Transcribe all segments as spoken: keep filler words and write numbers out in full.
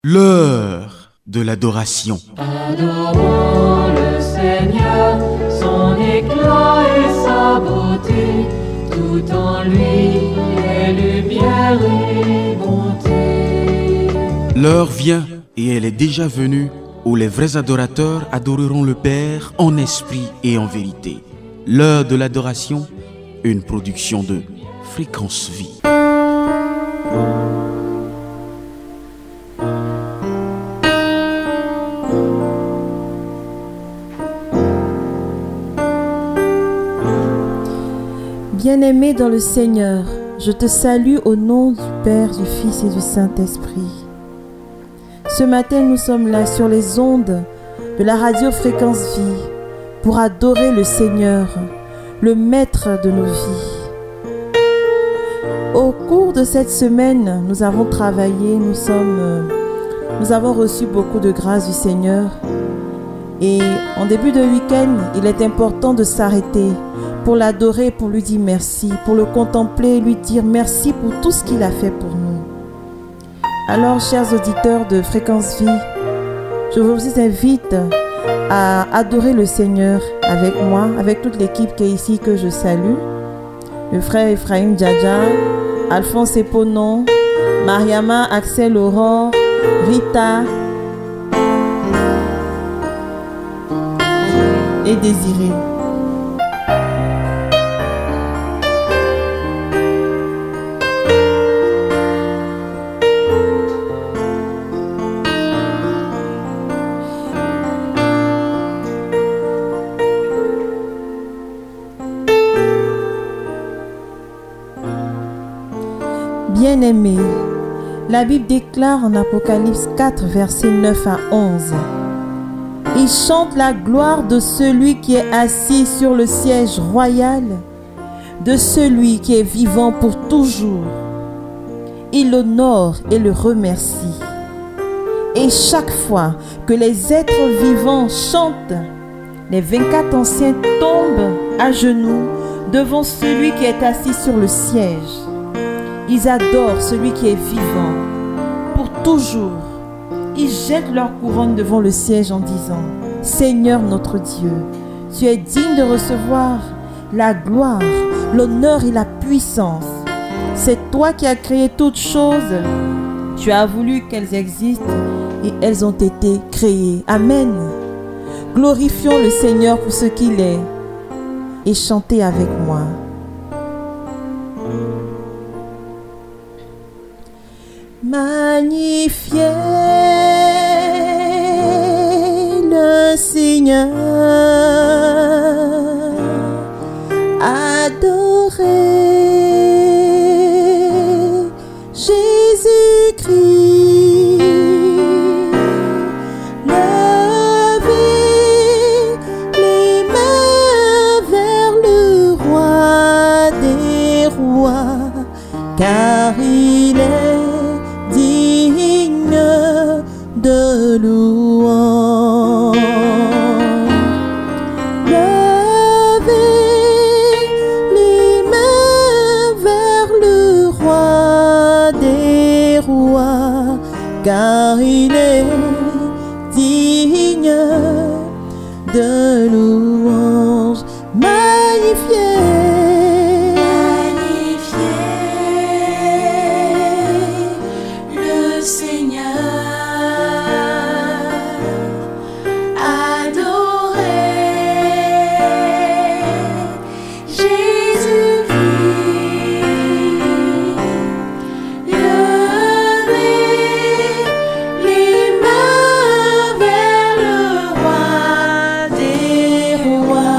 L'heure de l'adoration. Adorons le Seigneur, son éclat et sa beauté, tout en lui est lumière et bonté. L'heure vient et elle est déjà venue où les vrais adorateurs adoreront le Père en esprit et en vérité. L'heure de l'adoration, une production de Fréquence Vie. Bien-aimé dans le Seigneur, je te salue au nom du Père, du Fils et du Saint-Esprit. Ce matin, nous sommes là sur les ondes de la radio Fréquence Vie pour adorer le Seigneur, le Maître de nos vies. Au cours de cette semaine, nous avons travaillé, nous sommes, nous avons reçu beaucoup de grâce du Seigneur. Et en début de week-end, il est important de s'arrêter pour l'adorer, pour lui dire merci, pour le contempler et lui dire merci pour tout ce qu'il a fait pour nous. Alors, chers auditeurs de Fréquence Vie, je vous invite à adorer le Seigneur avec moi, avec toute l'équipe qui est ici, que je salue. Le frère Ephraim Djadja, Alphonse Eponon, Mariama, Axel Aurore, Rita et Désiré. Bien-aimés, la Bible déclare en Apocalypse quatre, versets neuf à onze. Il chante la gloire de celui qui est assis sur le siège royal, de celui qui est vivant pour toujours. Il l'honore et le remercie. Et chaque fois que les êtres vivants chantent, les vingt-quatre anciens tombent à genoux devant celui qui est assis sur le siège. Ils adorent celui qui est vivant pour toujours. Ils jettent leur couronne devant le siège en disant: Seigneur notre Dieu, tu es digne de recevoir la gloire, l'honneur et la puissance. C'est toi qui as créé toutes choses. Tu as voulu qu'elles existent et elles ont été créées. Amen. Glorifions le Seigneur pour ce qu'il est et chantez avec moi. Magnifiez le Seigneur, adorez Jésus-Christ, levez les mains vers le roi des rois, car il est digne de louange. Levez les mains vers le roi des rois, car il est digne de louange. Magnifiez. Car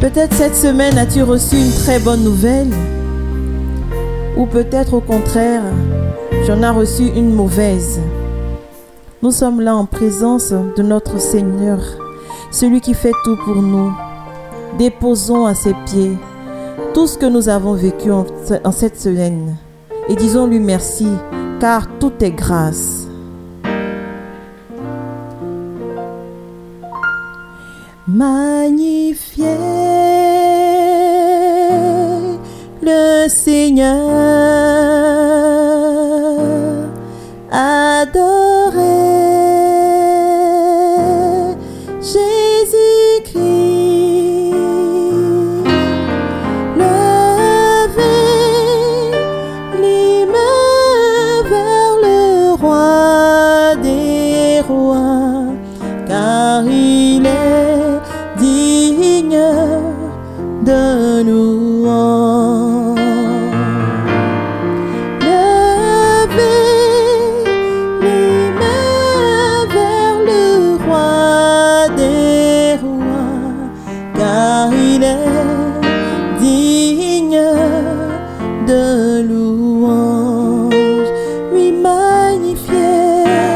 Peut-être cette semaine as-tu reçu une très bonne nouvelle, ou peut-être au contraire, j'en ai reçu une mauvaise. Nous sommes là en présence de notre Seigneur, celui qui fait tout pour nous. Déposons à ses pieds tout ce que nous avons vécu en, en cette semaine et disons-lui merci, car tout est grâce. Magnifiez le Seigneur, adorez Jésus-Christ, levez les mains vers le roi des rois, car il est digne de louange. Levez les mains vers le roi des rois, car il est digne de louange. Lui magnifiez.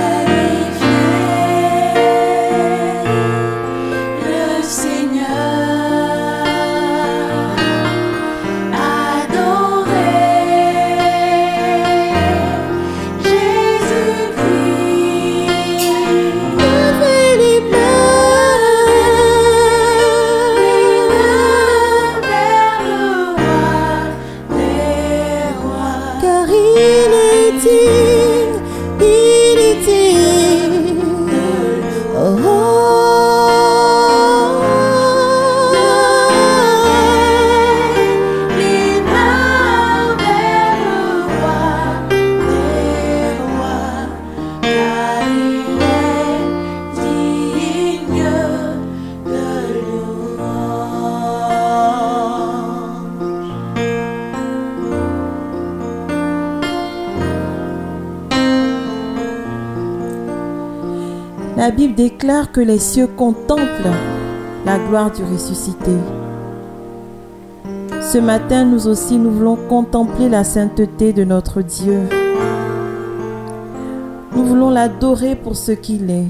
La Bible déclare que les cieux contemplent la gloire du ressuscité. Ce matin, nous aussi, nous voulons contempler la sainteté de notre Dieu. Nous voulons l'adorer pour ce qu'il est.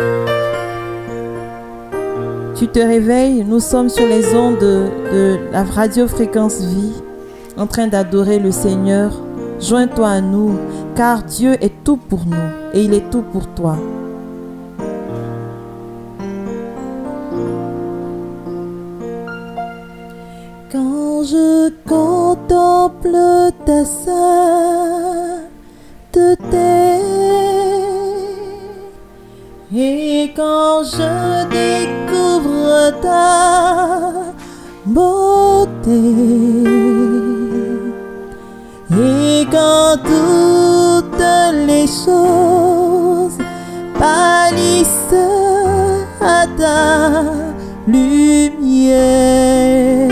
Tu te réveilles, nous sommes sur les ondes de, de la radio Fréquence Vie, en train d'adorer le Seigneur. Joins-toi à nous, car Dieu est tout pour nous et il est tout pour toi. Quand je contemple ta sainteté et quand je découvre ta beauté et quand toutes les choses pâlissent à ta lumière,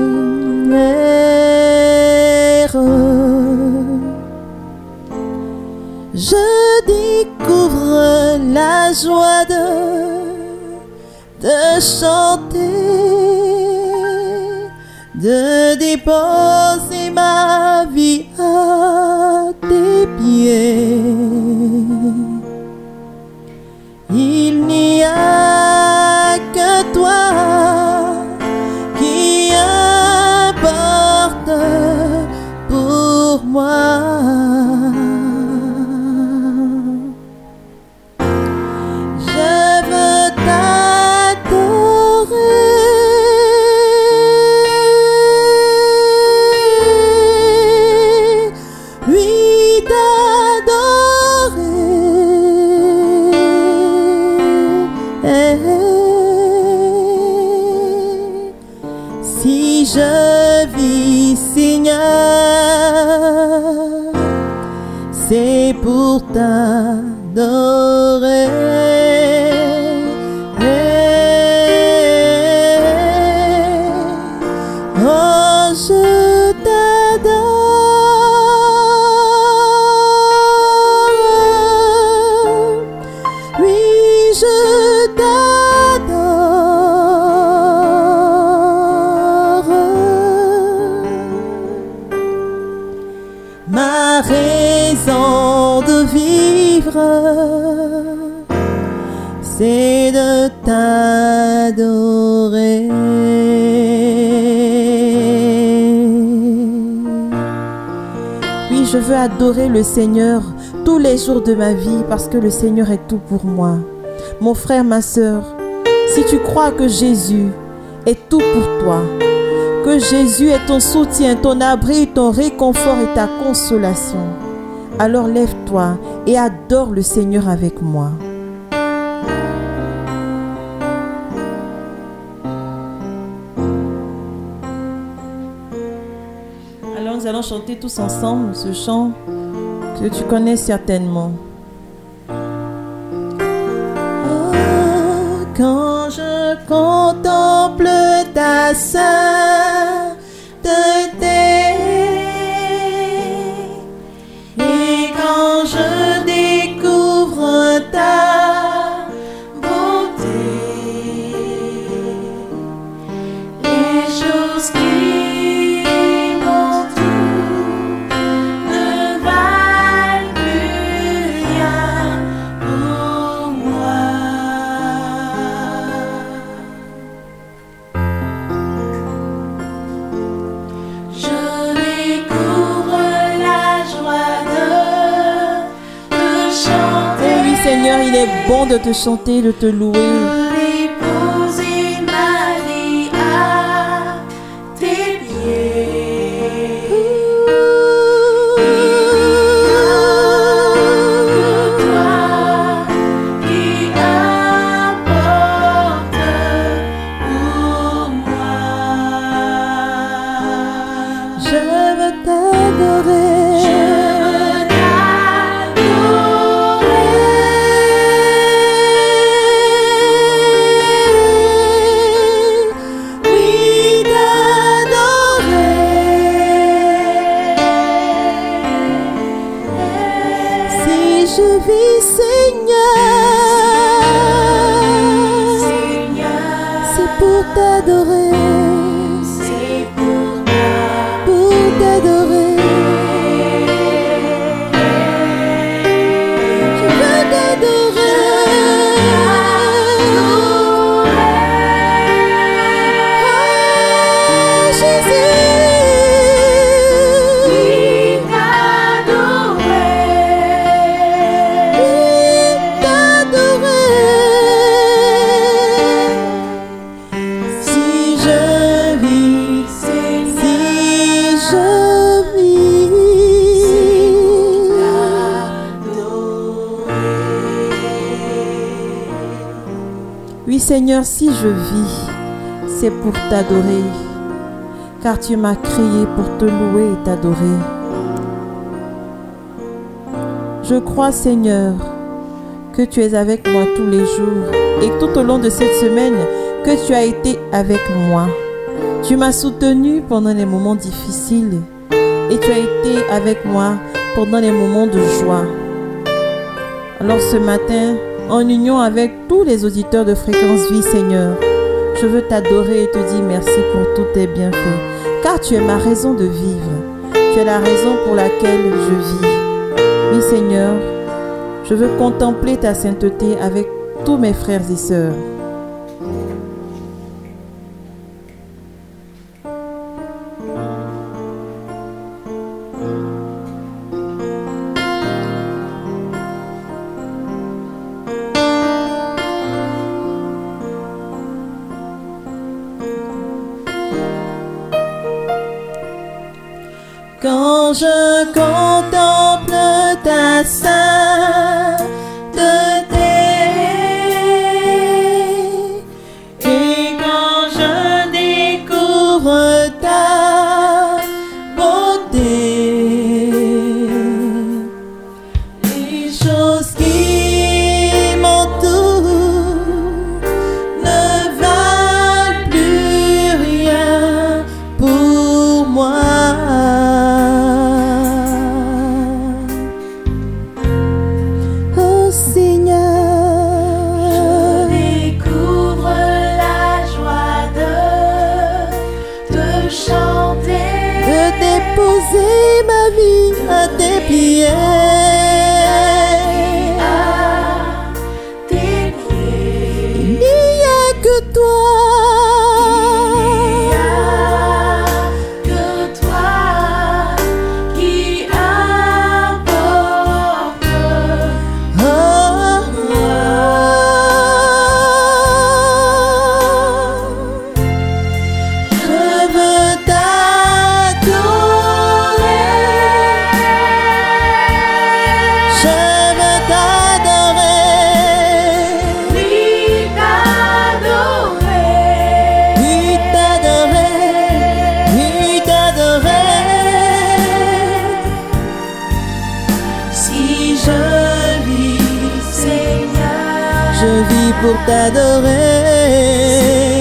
je découvre la joie de, de chanter, de déposer ma vie à tes pieds. Il n'y a que toi qui importe pour moi. Je vis, Seigneur, c'est pour t'adorer. Oh, je t'adore. Oui, je t'adore. c'est de t'adorer. Oui, je veux adorer le Seigneur tous les jours de ma vie parce que le Seigneur est tout pour moi. Mon frère, ma sœur, si tu crois que Jésus est tout pour toi, que Jésus est ton soutien, ton abri, ton réconfort et ta consolation, alors lève-toi et adore le Seigneur avec moi. Alors nous allons chanter tous ensemble ce chant que tu connais certainement. Oh, quand je contemple ta sainteté et quand je découvre ta beauté, les choses qui Seigneur, il est bon de te chanter, de te louer. Déposer ma vie à tes pieds. Toi qui apportes pour moi. Je veux t'adorer. Je vis, Seigneur, Seigneur, c'est pour t'adorer, c'est pour t'adorer. Je veux t'adorer, oh, Jésus. Oui, Seigneur, si je vis, c'est pour t'adorer, car tu m'as créé pour te louer et t'adorer. Je crois, Seigneur, que tu es avec moi tous les jours et tout au long de cette semaine, que tu as été avec moi. Tu m'as soutenu pendant les moments difficiles et tu as été avec moi pendant les moments de joie. Alors ce matin, en union avec tous les auditeurs de Fréquence Vie, Seigneur, je veux t'adorer et te dire merci pour tous tes bienfaits, car tu es ma raison de vivre. Tu es la raison pour laquelle je vis. Oui, Seigneur, je veux contempler ta sainteté avec tous mes frères et sœurs. Quand je contemple ta sainteté et quand je découvre ta beauté, les choses qui m'entourent ne valent plus rien pour moi. pour t'adorer.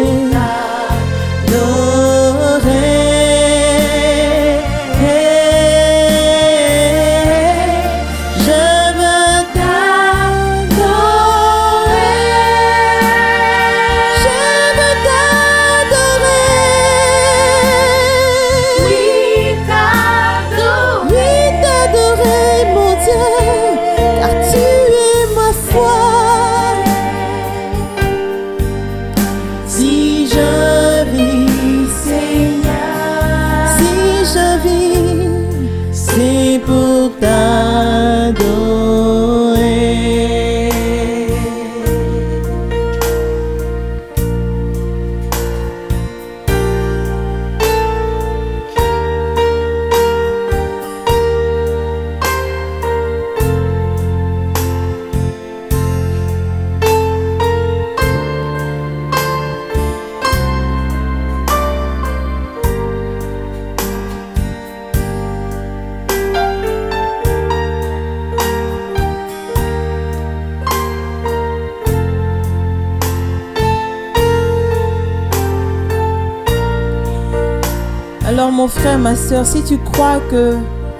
Alors mon frère, ma soeur, si tu crois que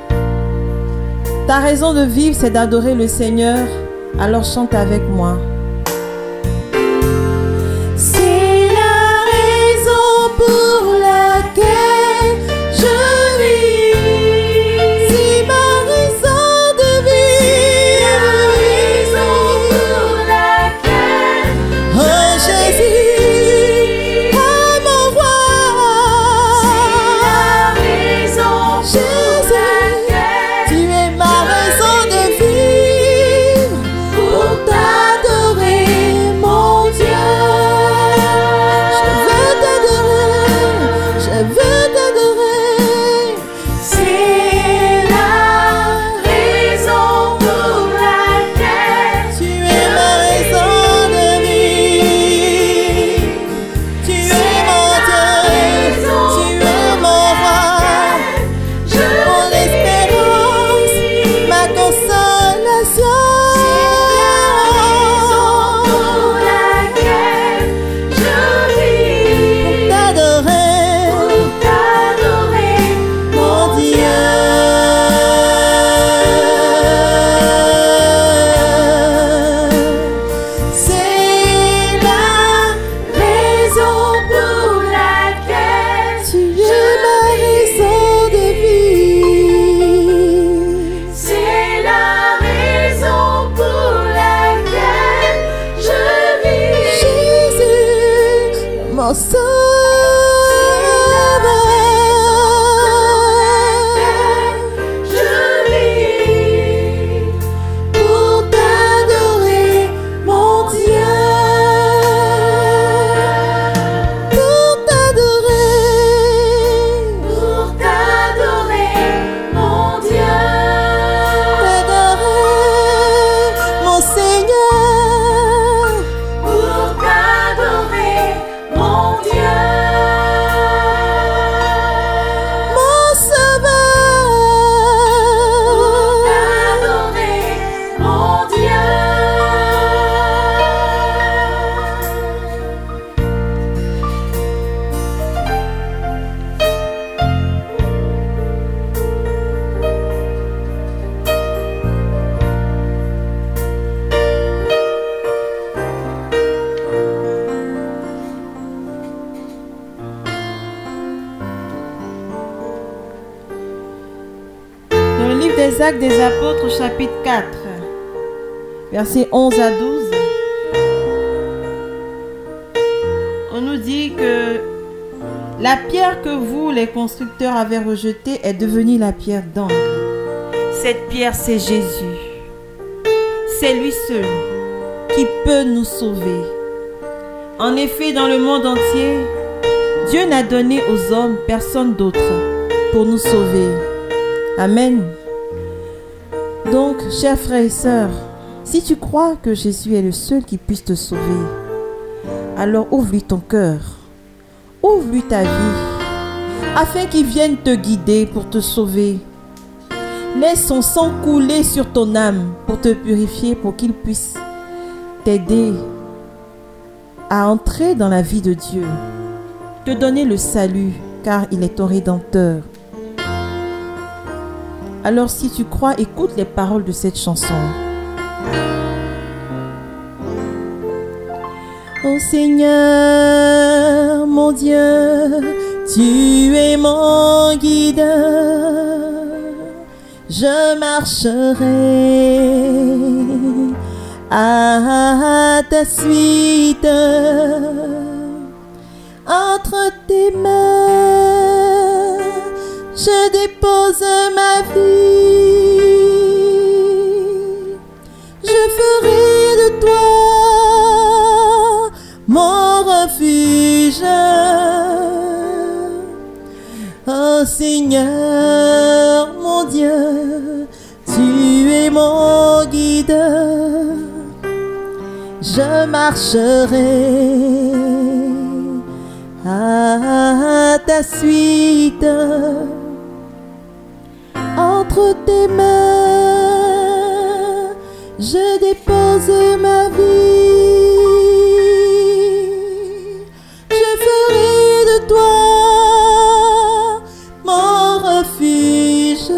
ta raison de vivre c'est d'adorer le Seigneur, alors chante avec moi. C'est la raison pour laquelle je vis. C'est ma raison de vivre. C'est la raison pour laquelle oh Jésus. Actes des Apôtres, chapitre quatre, versets onze à douze. On nous dit que la pierre que vous, les constructeurs, avez rejetée est devenue la pierre d'angle. Cette pierre, c'est Jésus. C'est lui seul qui peut nous sauver. En effet, dans le monde entier, Dieu n'a donné aux hommes personne d'autre pour nous sauver. Amen. Donc, chers frères et sœurs, si tu crois que Jésus est le seul qui puisse te sauver, alors ouvre-lui ton cœur, ouvre-lui ta vie, afin qu'il vienne te guider pour te sauver. Laisse son sang couler sur ton âme pour te purifier, pour qu'il puisse t'aider à entrer dans la vie de Dieu, te donner le salut, car il est ton Rédempteur. Alors si tu crois, écoute les paroles de cette chanson. Ô Seigneur, mon Dieu, tu es mon guide. Je marcherai à ta suite. Entre tes mains, je dépose ma vie. Je ferai de toi mon refuge. Oh Seigneur, mon Dieu, tu es mon guide. Je marcherai à ta suite. Entre tes mains, je dépose ma vie. Je ferai de toi mon refuge.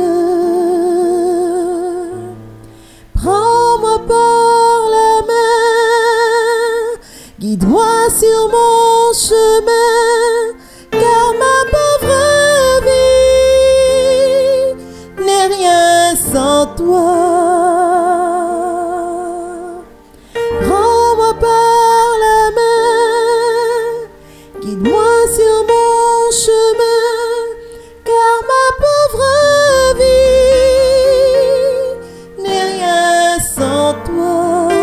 Prends-moi par la main, guide-moi sur mon chemin, car ma pauvre vie n'est rien sans toi. Prends-moi par la main, guide-moi sur mon chemin, car ma pauvre vie n'est rien sans toi.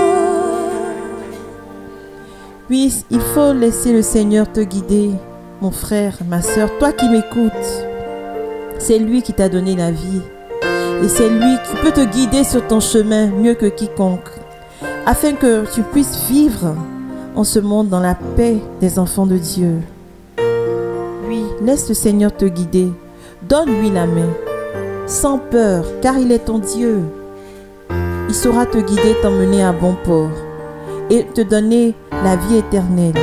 Oui, il faut laisser le Seigneur te guider, mon frère, ma soeur, toi qui m'écoutes. C'est lui qui t'a donné la vie. Et c'est lui qui peut te guider sur ton chemin mieux que quiconque, afin que tu puisses vivre en ce monde dans la paix des enfants de Dieu. Oui, laisse le Seigneur te guider. Donne-lui la main, sans peur, car il est ton Dieu. Il saura te guider, t'emmener à bon port et te donner la vie éternelle.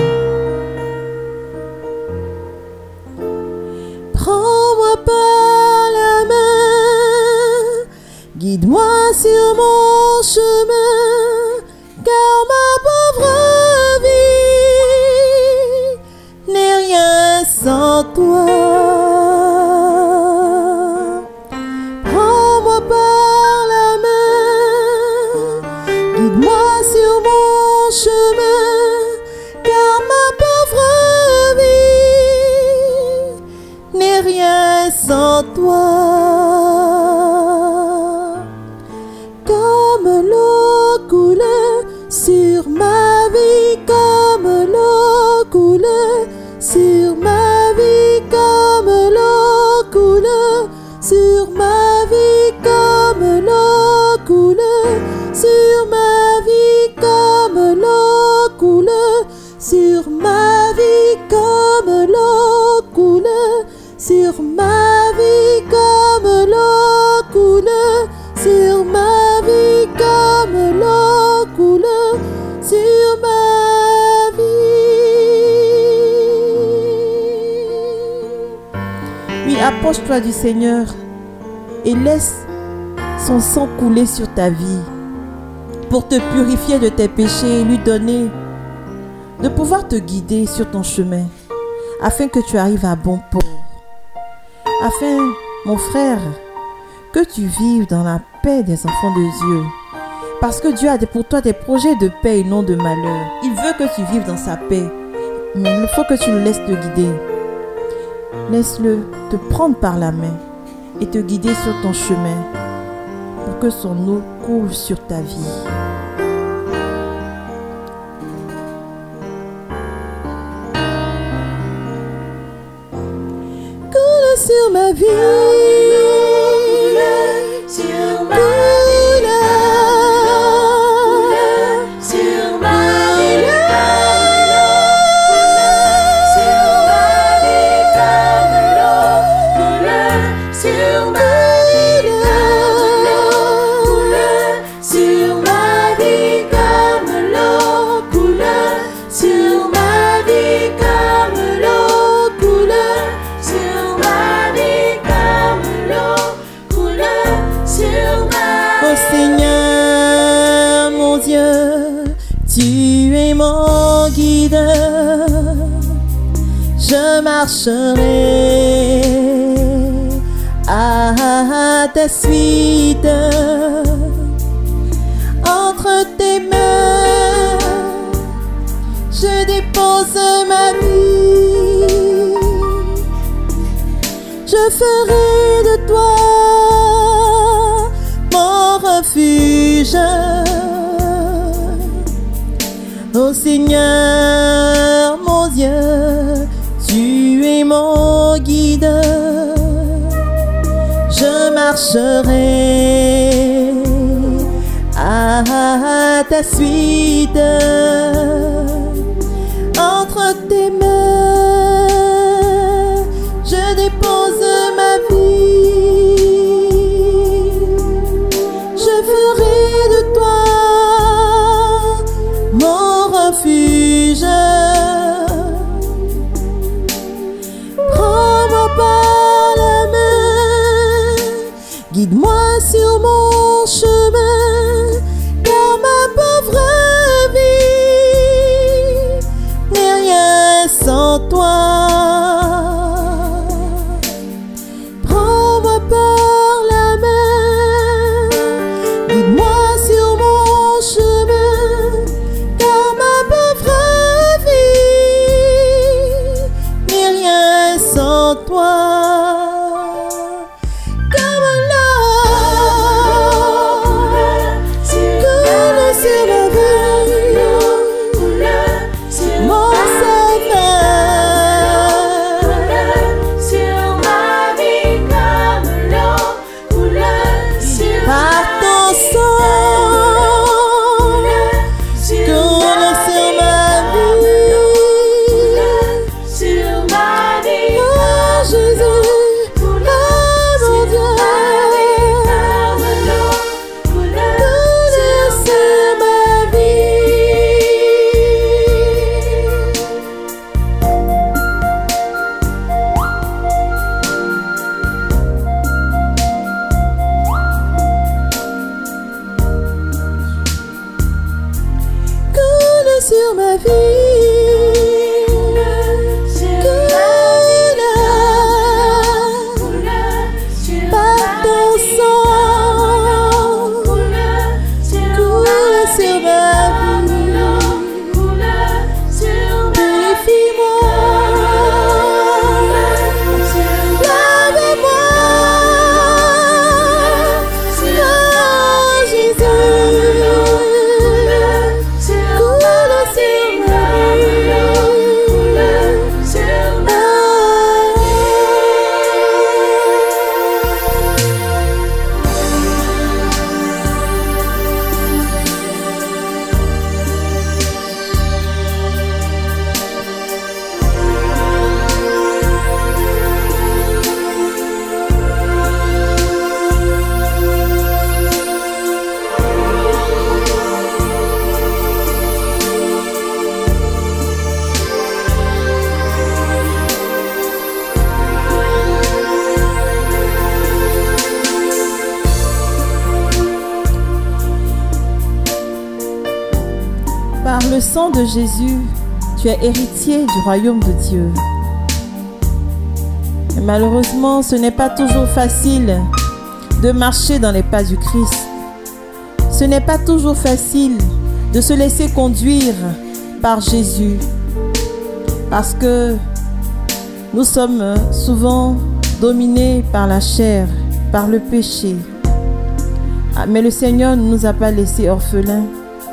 Prends-moi par la main, guide-moi sur mon chemin, car ma pauvre vie n'est rien sans toi. Prends-moi par la main, guide-moi sur mon chemin, car ma pauvre vie n'est rien sans toi. Comme l'eau coule sur ma vie, comme l'eau coule sur ma vie, comme l'eau coule sur ma vie, comme l'eau coule sur ma vie, comme l'eau coule sur ma vie, comme l'eau coule sur ma vie, comme l'eau coule sur ma vie, comme l'eau coule sur ma vie. Oui, approche-toi du Seigneur et laisse son sang couler sur ta vie pour te purifier de tes péchés et lui donner de pouvoir te guider sur ton chemin afin que tu arrives à bon port. Afin, mon frère, que tu vives dans la paix des enfants de Dieu. Parce que Dieu a pour toi des projets de paix et non de malheur. Il veut que tu vives dans sa paix. Mais il faut que tu le laisses te guider. Laisse-le te prendre par la main et te guider sur ton chemin pour que son eau coule sur ta vie. Coule sur ma vie. Sur ma vie, sur ma vie, sur ma vie comme l'eau coule, sur ma vie comme l'eau coule, sur Je marcherai à ta suite, entre tes mains, je dépose ma vie. Je ferai de toi mon refuge. Ô Seigneur, mon Dieu, tu es mon guide. Je marcherai à ta suite, entre tes mains, je dépose ma vie. Je ferai de toi mon refuge. Prends-moi par la main, guide-moi sur mon chemin, car ma pauvre vie n'est rien sans toi. Prends-moi par la main, guide-moi sur mon chemin, car ma pauvre vie n'est rien sans toi. Comme l'eau coule sur ma vie, mon Sauveur, par ton sang, coule sur ma vie. Oh Jésus, oh mon Dieu, coule sur ma vie. Coule sur ma vie. Coule par ton sang, coule sur ma vie. Purifie-moi, lave-moi, oh Jésus, coule sur ma Par le sang de Jésus, tu es héritier du royaume de Dieu. Et malheureusement, ce n'est pas toujours facile de marcher dans les pas du Christ. Ce n'est pas toujours facile de se laisser conduire par Jésus, parce que nous sommes souvent dominés par la chair, par le péché. Ah, mais le Seigneur ne nous a pas laissés orphelins.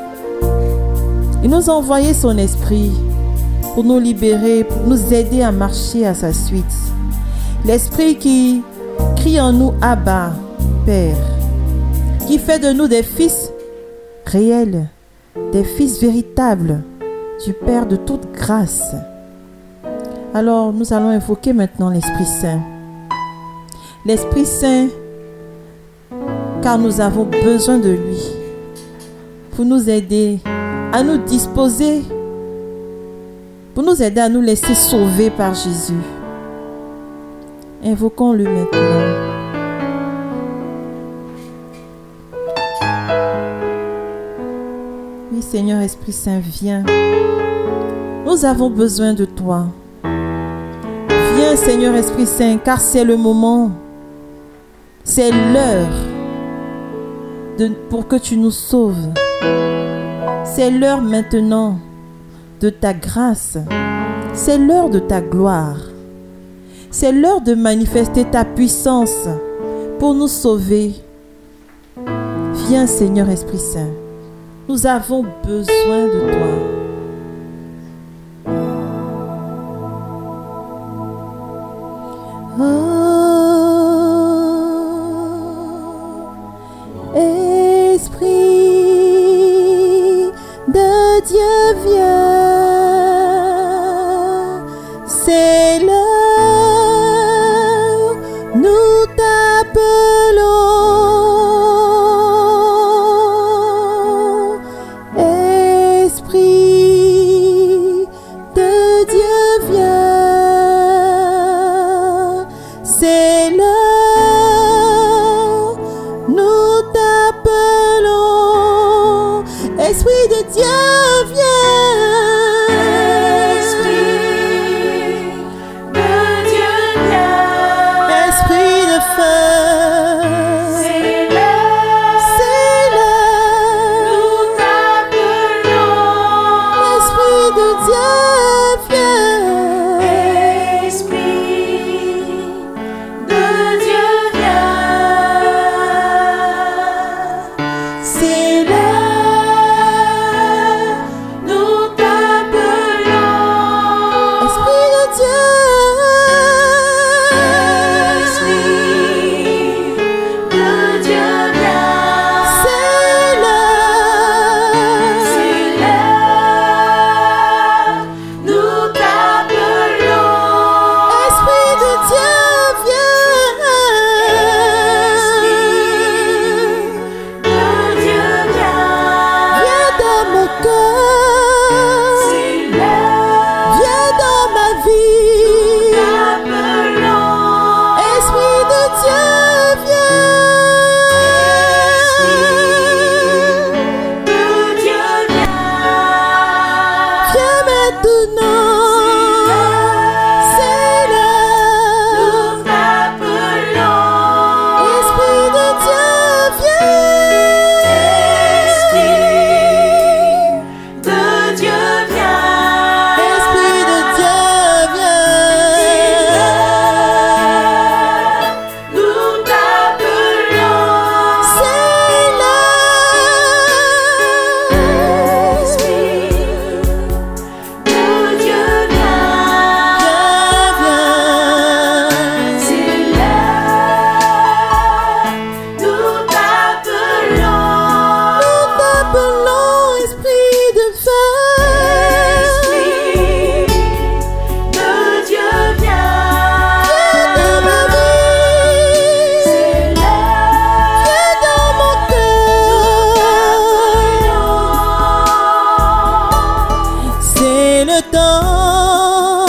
Il nous a envoyé son esprit pour nous libérer, pour nous aider à marcher à sa suite. L'esprit qui crie en nous, Abba, Père, qui fait de nous des fils réels, des fils véritables du Père de toute grâce. Alors nous allons invoquer maintenant l'Esprit Saint. L'Esprit Saint, car nous avons besoin de lui pour nous aider à nous disposer, pour nous aider à nous laisser sauver par Jésus. Invoquons-le maintenant. Oui, Seigneur Esprit Saint, viens. Nous avons besoin de toi. Viens Seigneur Esprit Saint, car c'est le moment. C'est l'heure de, pour que tu nous sauves. C'est l'heure maintenant de ta grâce. C'est l'heure de ta gloire. C'est l'heure de manifester ta puissance pour nous sauver. Viens Seigneur Esprit Saint. Nous avons besoin de toi. Oh, Esprit de Dieu, viens, c'est l'heure, nous t'appelons. Esprit de Dieu, viens, c'est l'heure, nous t'appelons. Esprit de Dieu, viens. Esprit de Dieu, viens. Esprit de feu, C'est l'heure, c'est l'heure. nous t'appelons. Esprit de Dieu, viens. Esprit de Dieu, viens. C'est l'heure, nous t'appelons. Esprit de Dieu, Esprit de Dieu, viens. c'est l'heure. C'est l'heure, nous t'appelons. Esprit de Dieu, viens. De Dieu, viens. Viens dans mon cœur, C'est l'heure, viens dans ma vie. t'appelons. Esprit de Dieu, viens. De Dieu, viens. Viens maintenant, c'est l'heure. Nous t'appelons. Esprit de Dieu, viens. Esprit de Dieu, viens. Esprit de Dieu, viens. Nous t'appelons. C'est l'heure. Esprit de Dieu, viens. Viens, viens. C'est l'heure, nous t'appelons. Nous t'appelons, esprit de feu. Esprit de Dieu, viens. Viens dans ma vie. C'est l'heure, Viens dans mon cœur. C'est le temps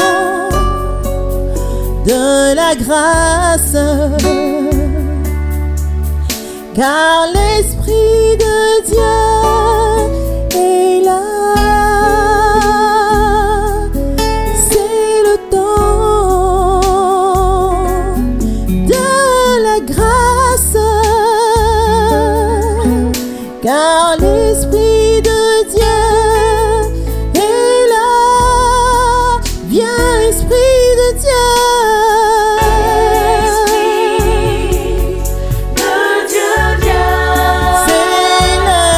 de la grâce, car l'Esprit de Dieu est là. C'est le temps de la grâce, car l'Esprit de Dieu est là. Viens, Esprit de Dieu. Esprit de Dieu, viens. C'est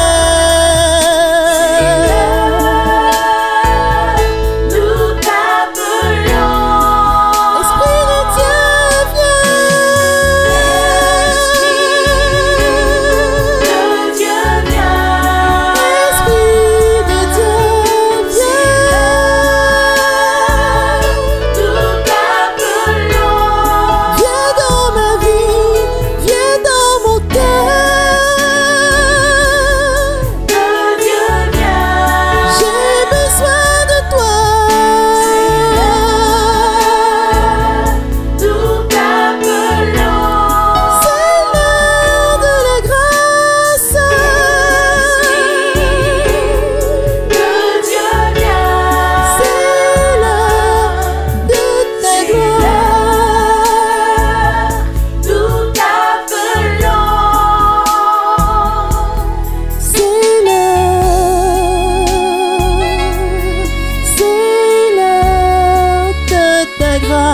l'heure. Nous t'appelons. Esprit de Dieu, viens. De Dieu, viens. Esprit de Dieu, viens.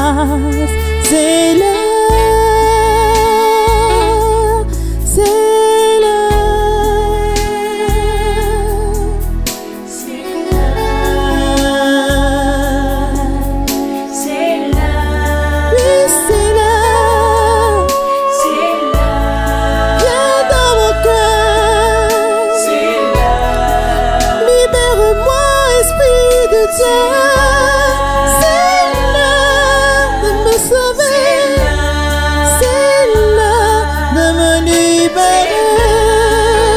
grâce. C'est l'heure, c'est l'heure, C'est l'heure, c'est l'heure, oui c'est l'heure. c'est l'heure, Viens dans mon cœur, c'est l'heure, libère-moi, Esprit de Dieu. C'est l'heure de me sauver, c'est l'heure de me libérer.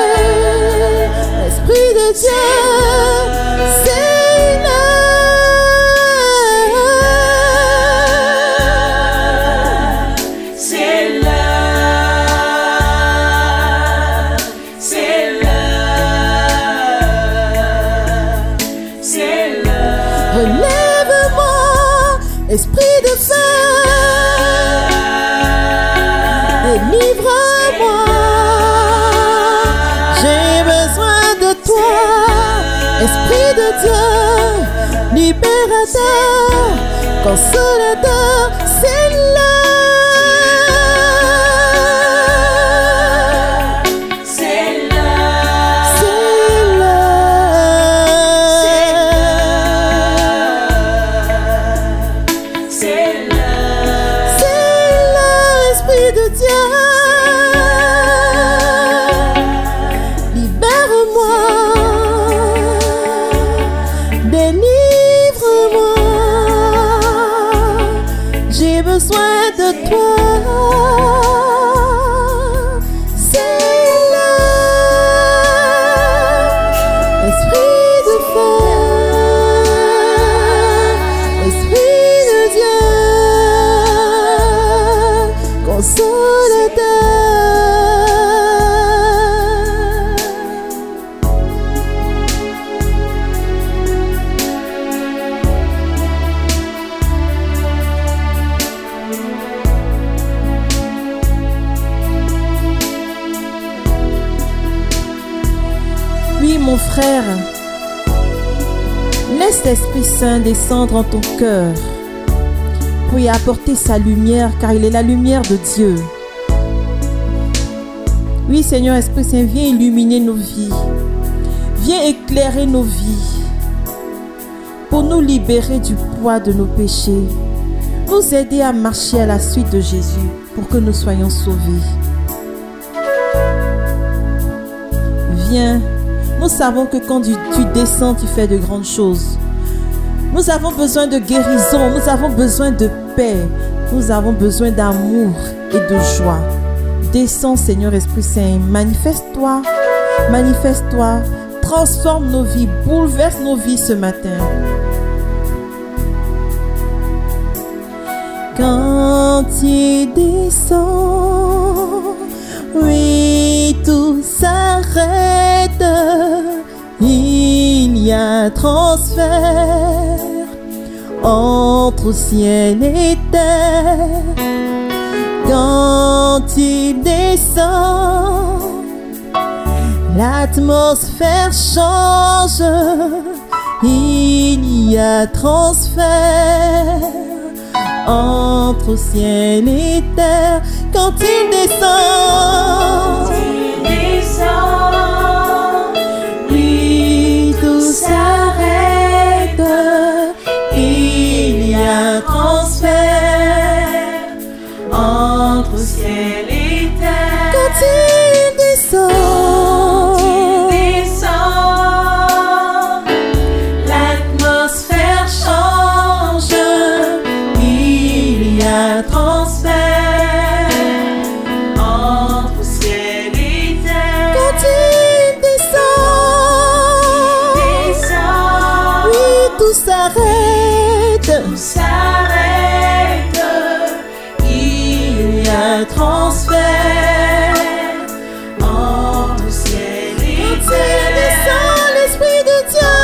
Esprit de Dieu, c'est l'heure. c'est l'heure, c'est l'heure, c'est l'heure. Relève-moi, esprit de feu, délivre-moi. J'ai besoin de toi, esprit de Dieu, libérateur, consolateur, c'est l'heure. C'est l'heure, C'est l'heure. c'est l'heure, C'est l'heure, Esprit de Dieu. Libère-moi, délivre-moi. J'ai besoin de toi. C'est l'heure, Esprit de feu, Esprit de Dieu, consolateur. Oui, mon frère, laisse l'Esprit Saint descendre en ton cœur pour y apporter sa lumière, car il est la lumière de Dieu. Oui, Seigneur Esprit Saint, viens illuminer nos vies, viens éclairer nos vies pour nous libérer du poids de nos péchés, nous aider à marcher à la suite de Jésus pour que nous soyons sauvés. Viens. Nous savons que quand tu, tu descends, tu fais de grandes choses. Nous avons besoin de guérison, nous avons besoin de paix, nous avons besoin d'amour et de joie. Descends, Seigneur Esprit Saint, manifeste-toi, manifeste-toi, transforme nos vies, bouleverse nos vies ce matin. Quand tu descends, oui, tout s'arrête. Il y a transfert entre ciel et terre. Quand il descend, l'atmosphère change. Il y a transfert entre ciel et terre. Quand il descend, il descend, oui, tout s'arrête. Il y a transfert entre ciel et terre. quand il descend. Il descend, l'atmosphère change. Il y a transfert Entre ciel et terre. quand il descend. Descend, Oui, tout s'arrête. tout s'arrête. Il y a Transfert entre ciel et quand il terre. descend, l'Esprit de Dieu.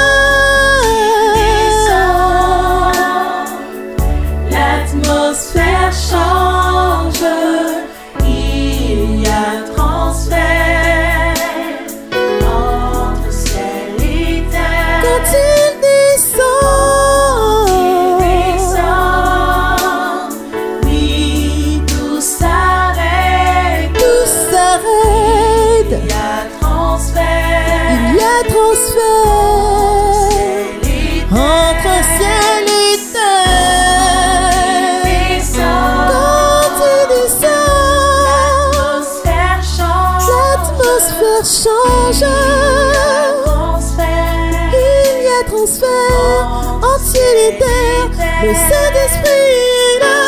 Descend, l'atmosphère change. Il y a transfert entre ciel et terre. Quand il descend, Descend, Le Saint-Esprit est là.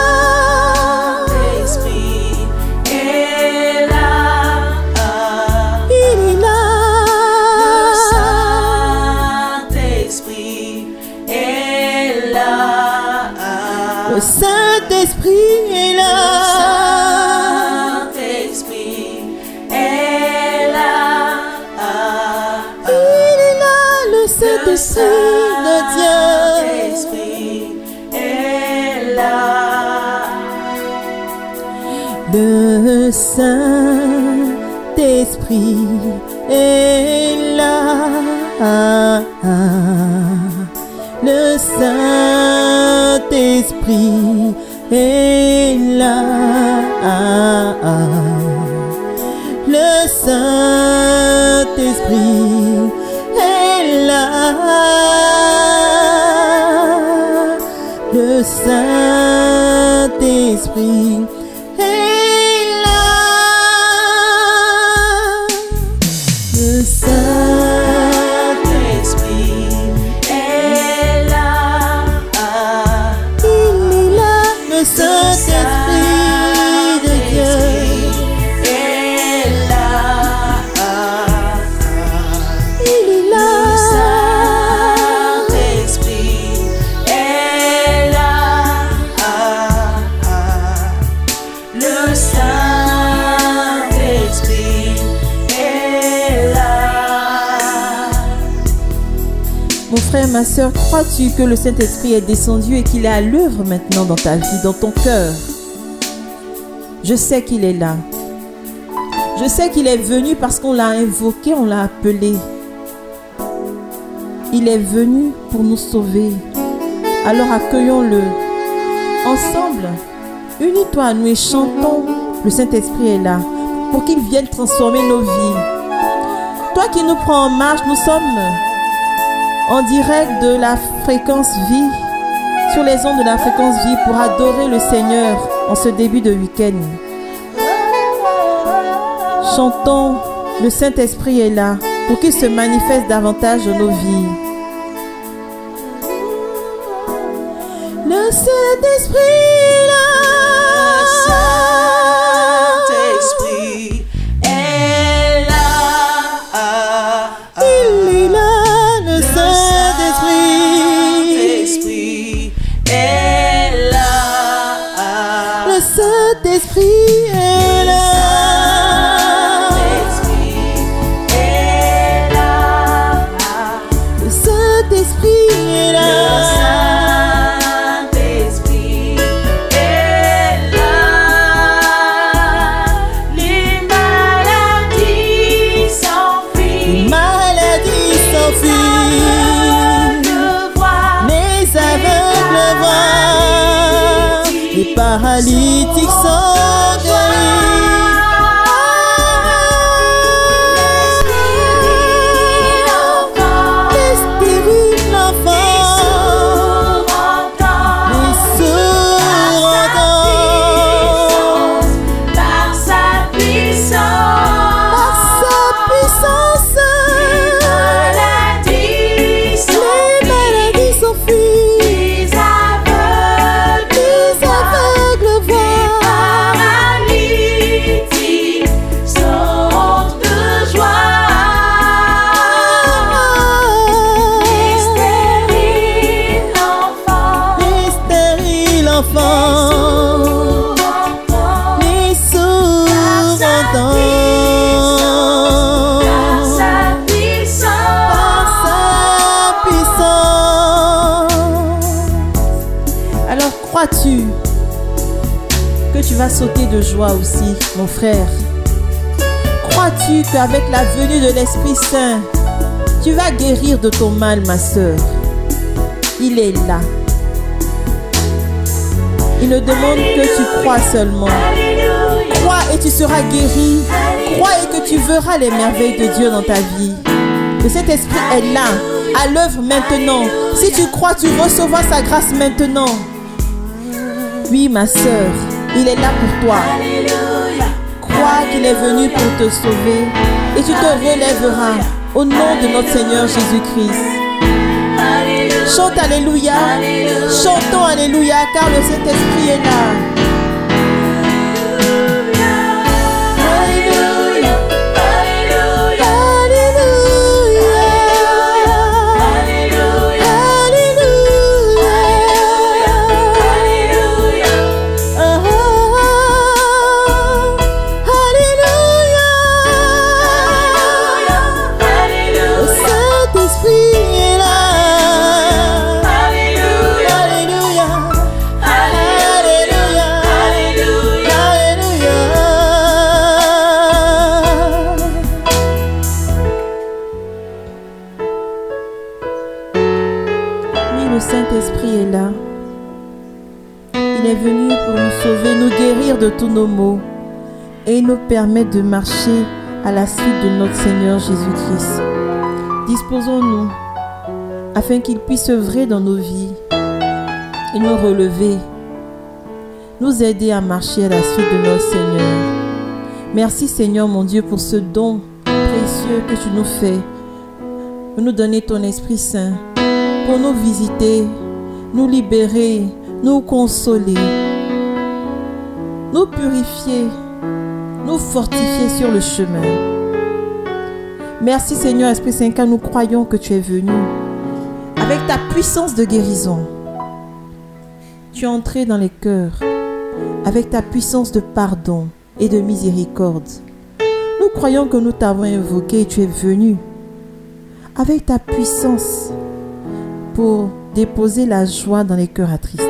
Le Saint-Esprit est là. Le Saint-Esprit est là. Il est là, le Saint-Esprit de Dieu. Le Saint-Esprit est là. Le Saint-Esprit est là. Le Saint-Esprit est là. Le Saint-Esprit est là. Le Saint-Esprit est là. Il est là, le Saint-Esprit de Dieu. Mon frère, ma soeur, crois-tu que le Saint-Esprit est descendu et qu'il est à l'œuvre maintenant dans ta vie, dans ton cœur? Je sais qu'il est là. Je sais qu'il est venu parce qu'on l'a invoqué, on l'a appelé. Il est venu pour nous sauver. Alors accueillons-le. Ensemble, unis-toi à nous et chantons. Le Saint-Esprit est là pour qu'il vienne transformer nos vies. Toi qui nous prends en marche, nous sommes en direct de la fréquence vie, sur les ondes de la fréquence vie, pour adorer le Seigneur en ce début de week-end. Chantons, le Saint-Esprit est là pour qu'il se manifeste davantage dans nos vies. Le Saint-Esprit est là. Saint-Esprit est là. Le Saint-Esprit est là. Le Saint-Esprit est là. Les maladies s'enfuient. Les maladies s'enfuient. Les aveugles voient. Les paralytiques sont crois-tu que tu vas sauter de joie aussi, mon frère? Crois-tu qu'avec la venue de l'Esprit Saint, tu vas guérir de ton mal, ma sœur? Il est là. Il ne demande que tu crois seulement. Crois et tu seras guéri. Crois et que tu verras les merveilles de Dieu dans ta vie. Que cet esprit est là, à l'œuvre maintenant. Si tu crois, tu recevras sa grâce maintenant. Oui, ma sœur, il est là pour toi. Crois qu'il est venu pour te sauver et tu te relèveras au nom de notre Seigneur Jésus-Christ. Chante Alléluia. Chantons Alléluia car le Saint-Esprit est là. Saint-Esprit est là. Il est venu pour nous sauver, nous guérir de tous nos maux et nous permettre de marcher à la suite de notre Seigneur Jésus-Christ. Disposons-nous afin qu'il puisse œuvrer dans nos vies et nous relever, nous aider à marcher à la suite de notre Seigneur. Merci Seigneur mon Dieu pour ce don précieux que tu nous fais, pour nous donner ton Esprit Saint, pour nous visiter, nous libérer, nous consoler, nous purifier, nous fortifier sur le chemin. Merci Seigneur Esprit Saint, car nous croyons que tu es venu avec ta puissance de guérison. Tu es entré dans les cœurs avec ta puissance de pardon et de miséricorde. Nous croyons que nous t'avons invoqué et tu es venu avec ta puissance pour déposer la joie dans les cœurs attristés.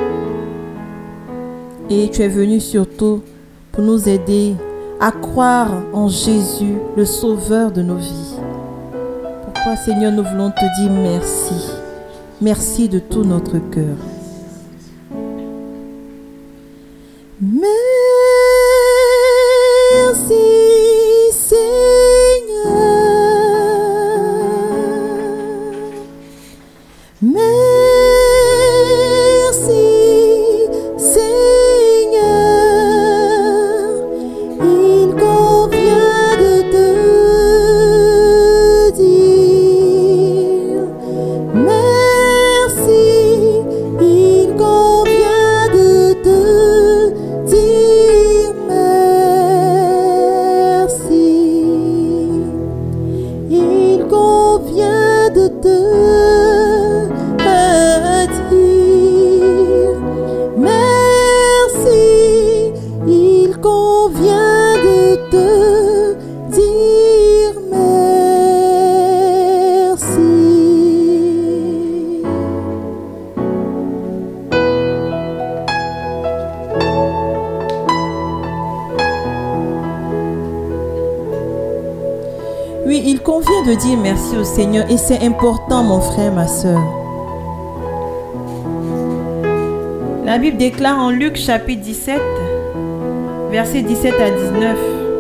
Et tu es venu surtout pour nous aider à croire en Jésus, le Sauveur de nos vies. Pourquoi, Seigneur, nous voulons te dire merci. Merci de tout notre cœur. Merci, Seigneur. Merci, Seigneur. Il convient de te dire merci. Il convient de te dire merci. Il convient de te Il convient de dire merci au Seigneur et c'est important, mon frère, ma soeur. La Bible déclare en Luc chapitre dix-sept, versets dix-sept à dix-neuf.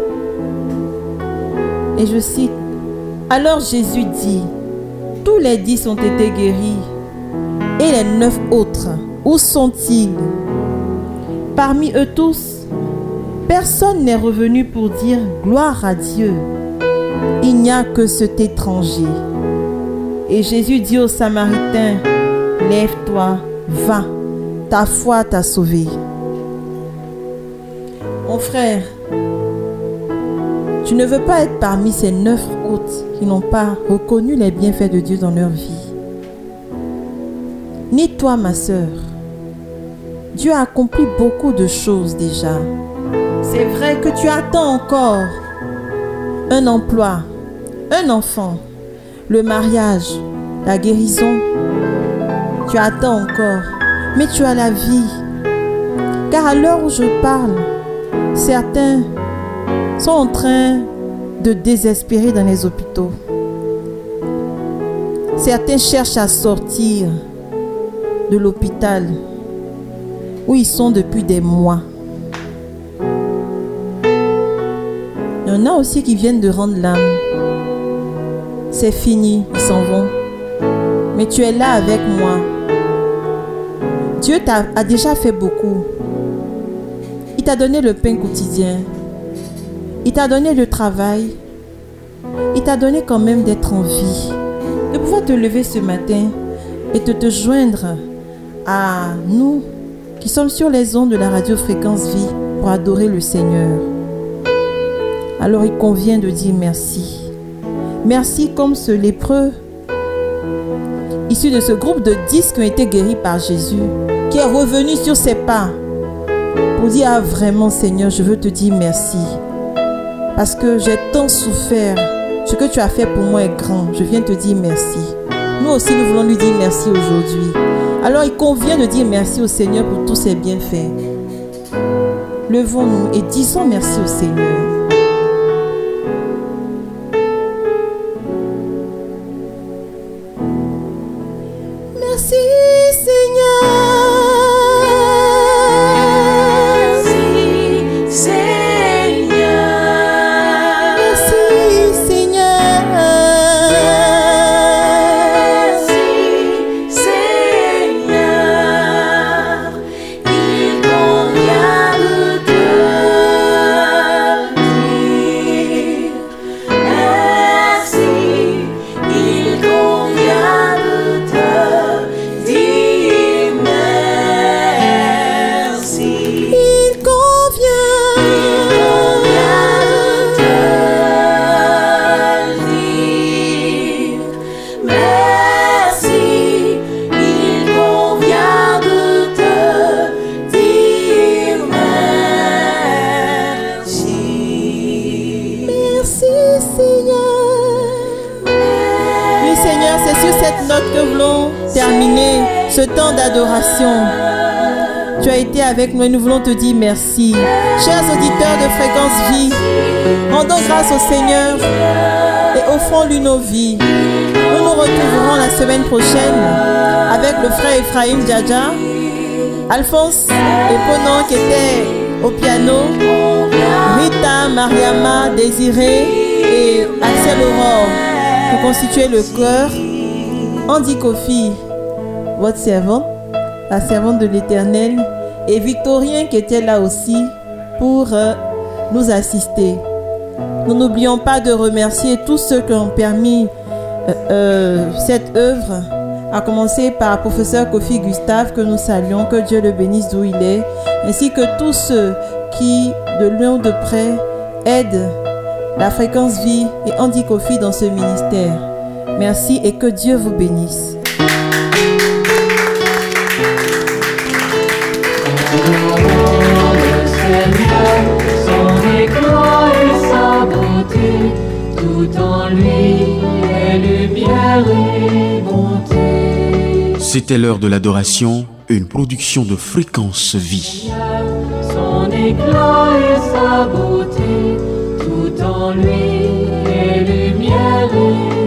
Et je cite: alors Jésus dit, tous les dix ont été guéris. Et les neuf autres, où sont-ils? Parmi eux tous, personne n'est revenu pour dire gloire à Dieu. Il n'y a que cet étranger. Et Jésus dit aux Samaritains, lève-toi, va, ta foi t'a sauvé. Mon frère, tu ne veux pas être parmi ces neuf autres qui n'ont pas reconnu les bienfaits de Dieu dans leur vie. Ni toi, ma sœur. Dieu a accompli beaucoup de choses déjà. C'est vrai que tu attends encore un emploi, un enfant, le mariage, la guérison. Tu attends encore, mais tu as la vie. Car à l'heure où je parle, certains sont en train de désespérer dans les hôpitaux. Certains cherchent à sortir de l'hôpital où ils sont depuis des mois. Il y en a aussi qui viennent de rendre l'âme. C'est fini, ils s'en vont. Mais tu es là avec moi. Dieu t'a, a déjà fait beaucoup. Il t'a donné le pain quotidien. Il t'a donné le travail. Il t'a donné quand même d'être en vie. De pouvoir te lever ce matin et de te joindre à nous qui sommes sur les ondes de la radio Fréquence Vie pour adorer le Seigneur. Alors il convient de dire merci. Merci comme ce lépreux issu de ce groupe de dix qui ont été guéris par Jésus, qui est revenu sur ses pas pour dire ah, vraiment Seigneur, je veux te dire merci parce que j'ai tant souffert. Ce que tu as fait pour moi est grand. Je viens te dire merci. Nous aussi, nous voulons lui dire merci aujourd'hui. Alors, il convient de dire merci au Seigneur pour tous ses bienfaits. Levons-nous et disons merci au Seigneur. Merci, Seigneur. Ce temps d'adoration, tu as été avec nous et nous voulons te dire merci. Chers auditeurs de Fréquence Vie, rendons grâce au Seigneur et offrons-lui nos vies. Nous nous retrouverons la semaine prochaine avec le frère Ephraim Djadja, Alphonse et Ponon qui étaient au piano, Rita, Mariama, Désiré et Axel Aurore pour constituer le chœur, Andy Kofi, votre servante, la servante de l'Éternel, et Victorien qui était là aussi pour euh, nous assister. Nous n'oublions pas de remercier tous ceux qui ont permis euh, euh, cette œuvre, à commencer par professeur Kofi Gustave, que nous saluons, que Dieu le bénisse d'où il est, ainsi que tous ceux qui, de loin ou de près, aident la Fréquence Vie et Andy Kofi dans ce ministère. Merci et que Dieu vous bénisse. Son éclat et sa beauté, tout en lui est lumière et bonté. C'était l'heure de l'adoration, une production de Fréquence Vie. Son éclat et sa beauté, tout en lui est lumière et